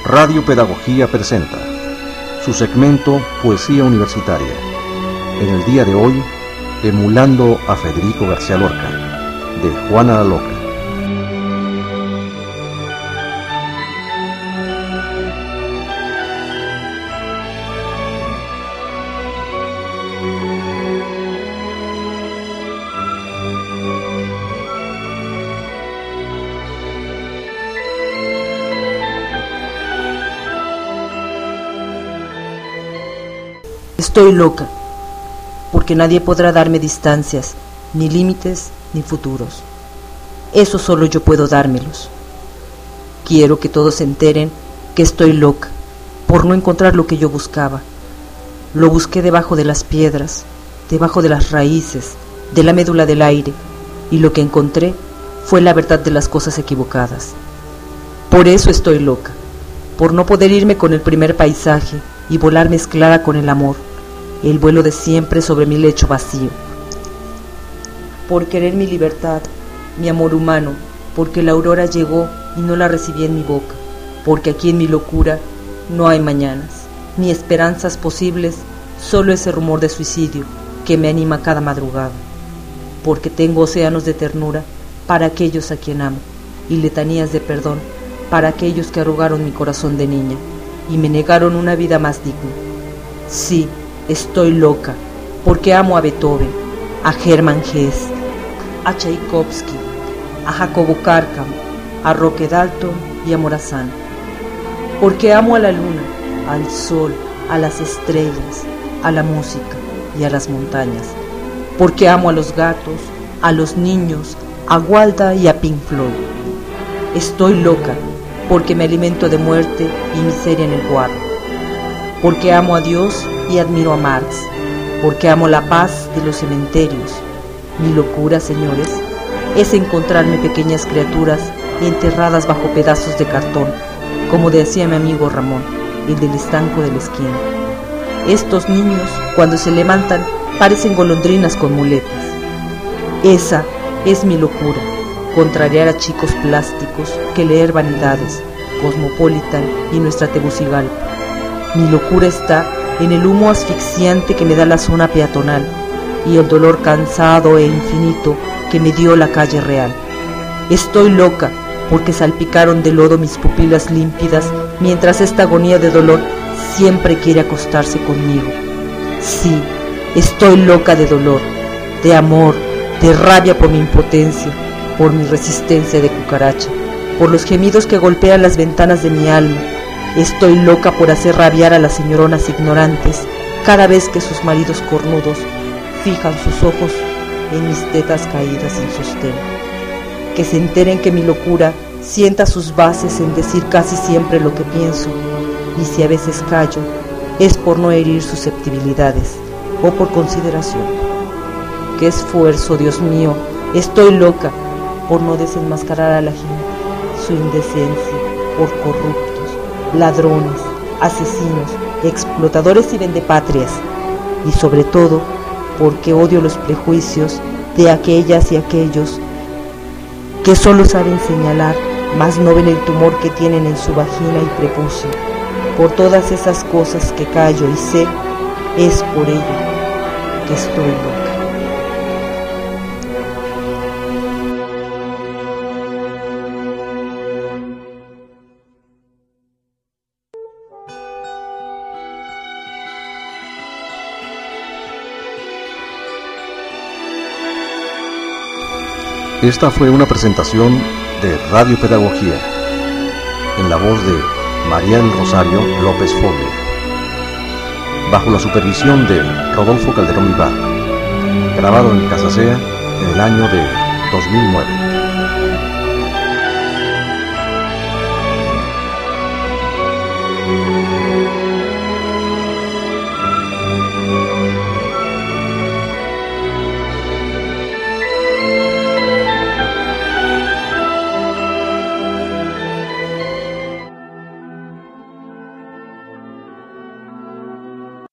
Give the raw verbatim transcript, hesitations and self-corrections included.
Radio Pedagogía presenta su segmento Poesía Universitaria. En el día de hoy, emulando a Federico García Lorca, de Juana la Loca. Estoy loca, porque nadie podrá darme distancias, ni límites, ni futuros. Eso solo yo puedo dármelos. Quiero que todos se enteren que estoy loca, por no encontrar lo que yo buscaba. Lo busqué debajo de las piedras, debajo de las raíces, de la médula del aire, y lo que encontré fue la verdad de las cosas equivocadas. Por eso estoy loca, por no poder irme con el primer paisaje y volar mezclada con el amor, el vuelo de siempre sobre mi lecho vacío. Por querer mi libertad, mi amor humano, porque la aurora llegó y no la recibí en mi boca, porque aquí en mi locura no hay mañanas, ni esperanzas posibles, solo ese rumor de suicidio que me anima cada madrugada, porque tengo océanos de ternura para aquellos a quien amo, y letanías de perdón para aquellos que arrugaron mi corazón de niña y me negaron una vida más digna. Sí, estoy loca, porque amo a Beethoven, a Hermann Hesse, a Tchaikovsky, a Jacobo Cárcamo, a Roque Dalton y a Morazán. Porque amo a la luna, al sol, a las estrellas, a la música y a las montañas. Porque amo a los gatos, a los niños, a Walda y a Pink Floyd. Estoy loca, porque me alimento de muerte y miseria en el guardo. Porque amo a Dios y admiro a Marx, porque amo la paz de los cementerios. Mi locura, señores, es encontrarme pequeñas criaturas enterradas bajo pedazos de cartón, como decía mi amigo Ramón, el del estanco de la esquina. Estos niños, cuando se levantan, parecen golondrinas con muletas. Esa es mi locura, contrariar a chicos plásticos que leer Vanidades, Cosmopolitan y nuestra Tegucigalpa. Mi locura está en el humo asfixiante que me da la zona peatonal y el dolor cansado e infinito que me dio la calle real. Estoy loca porque salpicaron de lodo mis pupilas límpidas mientras esta agonía de dolor siempre quiere acostarse conmigo. Sí, estoy loca de dolor, de amor, de rabia por mi impotencia, por mi resistencia de cucaracha, por los gemidos que golpean las ventanas de mi alma. Estoy loca por hacer rabiar a las señoronas ignorantes cada vez que sus maridos cornudos fijan sus ojos en mis tetas caídas sin sostén. Que se enteren que mi locura sienta sus bases en decir casi siempre lo que pienso, y si a veces callo, es por no herir susceptibilidades o por consideración. ¡Qué esfuerzo, Dios mío! Estoy loca por no desenmascarar a la gente, su indecencia, por corruptos, ladrones, asesinos, explotadores y vendepatrias, y sobre todo porque odio los prejuicios de aquellas y aquellos que solo saben señalar, mas no ven el tumor que tienen en su vagina y prepucio. Por todas esas cosas que callo y sé, es por ello que estoy loca. Esta fue una presentación de Radio Pedagogía, en la voz de María del Rosario López Foglia, bajo la supervisión de Rodolfo Calderón Ibarra, grabado en Casasea en el año de dos mil nueve.